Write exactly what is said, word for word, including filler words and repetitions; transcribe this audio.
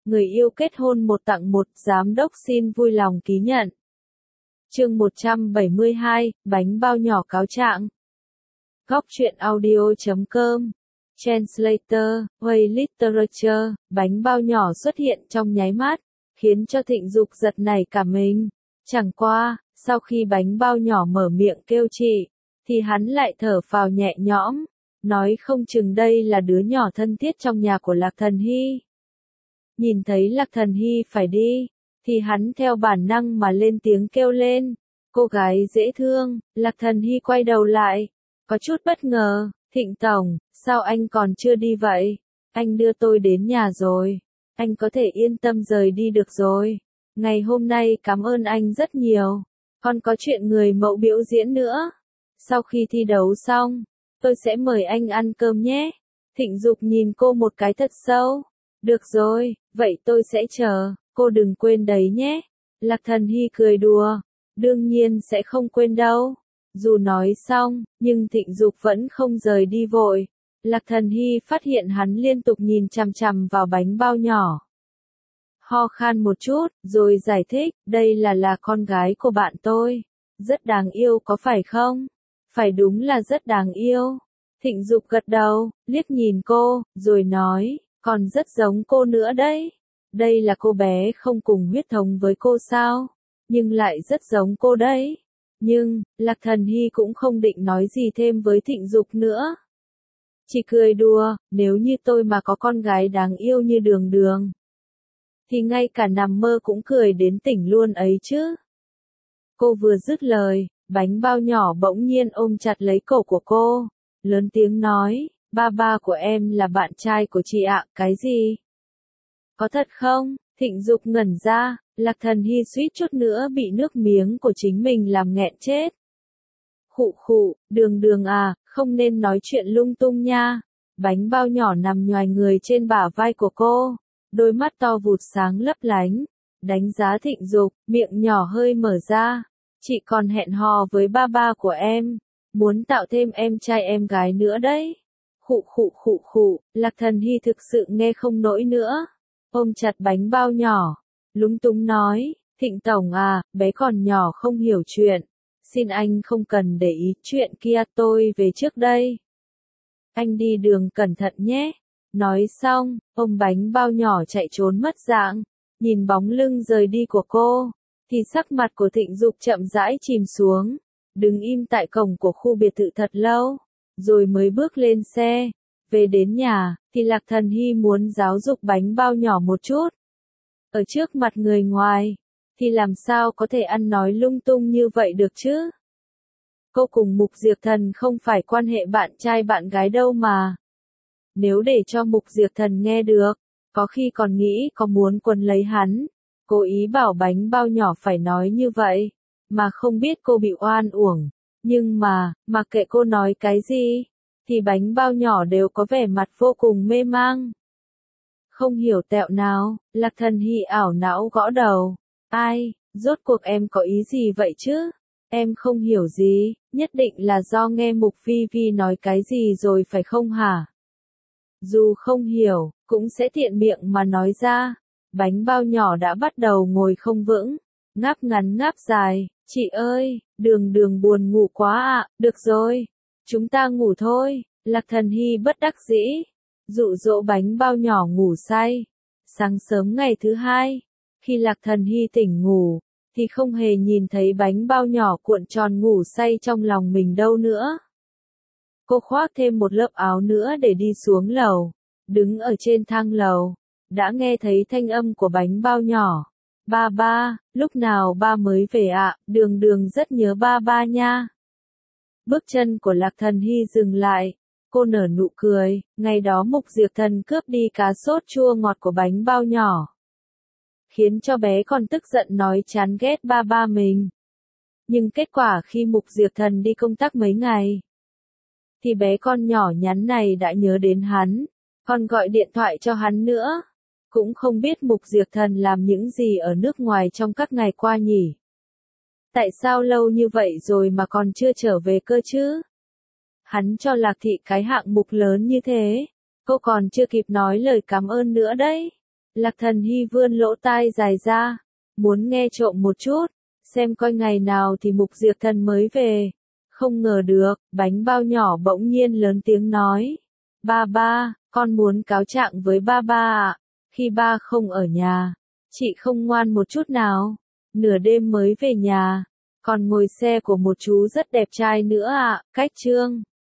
người yêu kết hôn một tặng một, giám đốc xin vui lòng ký nhận. Chương một trăm bảy mươi hai, bánh bao nhỏ cáo trạng. Góc truyện audio chấm com. Translator, Way Literature, bánh bao nhỏ xuất hiện trong nháy mắt, khiến cho Thịnh Dục giật nảy cả mình. Chẳng qua, sau khi bánh bao nhỏ mở miệng kêu chị, thì hắn lại thở phào nhẹ nhõm, nói không chừng đây là đứa nhỏ thân thiết trong nhà của Lạc Thần Hy. Nhìn thấy Lạc Thần Hy phải đi, thì hắn theo bản năng mà lên tiếng kêu lên, cô gái dễ thương. Lạc Thần Hy quay đầu lại, có chút bất ngờ, Thịnh Tổng, sao anh còn chưa đi vậy? Anh đưa tôi đến nhà rồi, anh có thể yên tâm rời đi được rồi. Ngày hôm nay cảm ơn anh rất nhiều, còn có chuyện người mẫu biểu diễn nữa. Sau khi thi đấu xong, tôi sẽ mời anh ăn cơm nhé. Thịnh Dục nhìn cô một cái thật sâu. Được rồi, vậy tôi sẽ chờ, cô đừng quên đấy nhé. Lạc Thần Hy cười đùa, đương nhiên sẽ không quên đâu. Dù nói xong, nhưng Thịnh Dục vẫn không rời đi vội. Lạc Thần Hy phát hiện hắn liên tục nhìn chằm chằm vào bánh bao nhỏ. Ho khan một chút, rồi giải thích, đây là là con gái của bạn tôi. Rất đáng yêu có phải không? Phải, đúng là rất đáng yêu. Thịnh Dục gật đầu, liếc nhìn cô, rồi nói, còn rất giống cô nữa đấy. Đây là cô bé không cùng huyết thống với cô sao? Nhưng lại rất giống cô đấy. Nhưng, Lạc Thần Hy cũng không định nói gì thêm với Thịnh Dục nữa. Chỉ cười đùa, nếu như tôi mà có con gái đáng yêu như Đường Đường, thì ngay cả nằm mơ cũng cười đến tỉnh luôn ấy chứ. Cô vừa dứt lời, bánh bao nhỏ bỗng nhiên ôm chặt lấy cổ của cô, lớn tiếng nói, ba ba của em là bạn trai của chị ạ. Cái gì? Có thật không? Thịnh Dục ngẩn ra, Lạc Thần Hy suýt chút nữa bị nước miếng của chính mình làm nghẹn chết. Khụ khụ, Đường Đường à, không nên nói chuyện lung tung nha. Bánh bao nhỏ nằm nhoài người trên bả vai của cô, đôi mắt to vụt sáng lấp lánh, đánh giá Thịnh Dục, miệng nhỏ hơi mở ra. Chị còn hẹn hò với ba ba của em, muốn tạo thêm em trai em gái nữa đấy. Khụ khụ khụ khụ, Lạc Thần Hy thực sự nghe không nổi nữa, ôm chặt bánh bao nhỏ, lúng túng nói, Thịnh Tổng à, bé còn nhỏ không hiểu chuyện, xin anh không cần để ý chuyện kia, tôi về trước đây. Anh đi đường cẩn thận nhé. Nói xong, ôm bánh bao nhỏ chạy trốn mất dạng. Nhìn bóng lưng rời đi của cô, thì sắc mặt của Thịnh Dục chậm rãi chìm xuống, đứng im tại cổng của khu biệt thự thật lâu, rồi mới bước lên xe. Về đến nhà, thì Lạc Thần Hy muốn giáo dục bánh bao nhỏ một chút. Ở trước mặt người ngoài, thì làm sao có thể ăn nói lung tung như vậy được chứ? Cô cùng Mục Diệp Thần không phải quan hệ bạn trai bạn gái đâu mà. Nếu để cho Mục Diệp Thần nghe được, có khi còn nghĩ có muốn quấn lấy hắn. Cố ý bảo bánh bao nhỏ phải nói như vậy, mà không biết cô bị oan uổng. Nhưng mà, mặc kệ cô nói cái gì, thì bánh bao nhỏ đều có vẻ mặt vô cùng mê mang. Không hiểu tẹo nào, Lạc Thần Hy ảo não gõ đầu. Ai, rốt cuộc em có ý gì vậy chứ? Em không hiểu gì, nhất định là do nghe Mục Vi Vi nói cái gì rồi phải không hả? Dù không hiểu, cũng sẽ tiện miệng mà nói ra. Bánh bao nhỏ đã bắt đầu ngồi không vững, ngáp ngắn ngáp dài, chị ơi, Đường Đường buồn ngủ quá ạ. Được rồi, chúng ta ngủ thôi. Lạc Thần Hy bất đắc dĩ, dụ dỗ bánh bao nhỏ ngủ say. Sáng sớm ngày thứ hai, khi Lạc Thần Hy tỉnh ngủ, thì không hề nhìn thấy bánh bao nhỏ cuộn tròn ngủ say trong lòng mình đâu nữa. Cô khoác thêm một lớp áo nữa để đi xuống lầu, đứng ở trên thang lầu, đã nghe thấy thanh âm của bánh bao nhỏ. Ba ba, lúc nào ba mới về ạ? Đường Đường rất nhớ ba ba nha. Bước chân của Lạc Thần Hy dừng lại, cô nở nụ cười, ngày đó Mục Diệp Thần cướp đi cá sốt chua ngọt của bánh bao nhỏ, khiến cho bé còn tức giận nói chán ghét ba ba mình. Nhưng kết quả khi Mục Diệp Thần đi công tác mấy ngày, thì bé con nhỏ nhắn này đã nhớ đến hắn, còn gọi điện thoại cho hắn nữa. Cũng không biết Mục Diệp Thần làm những gì ở nước ngoài trong các ngày qua nhỉ? Tại sao lâu như vậy rồi mà còn chưa trở về cơ chứ? Hắn cho Lạc Thị cái hạng mục lớn như thế, cô còn chưa kịp nói lời cảm ơn nữa đấy. Lạc Thần Hy vươn lỗ tai dài ra, muốn nghe trộm một chút, xem coi ngày nào thì Mục Diệp Thần mới về. Không ngờ được, bánh bao nhỏ bỗng nhiên lớn tiếng nói. Ba ba, con muốn cáo trạng với ba ba ạ. Khi ba không ở nhà, chị không ngoan một chút nào. Nửa đêm mới về nhà, còn ngồi xe của một chú rất đẹp trai nữa ạ. Cách chương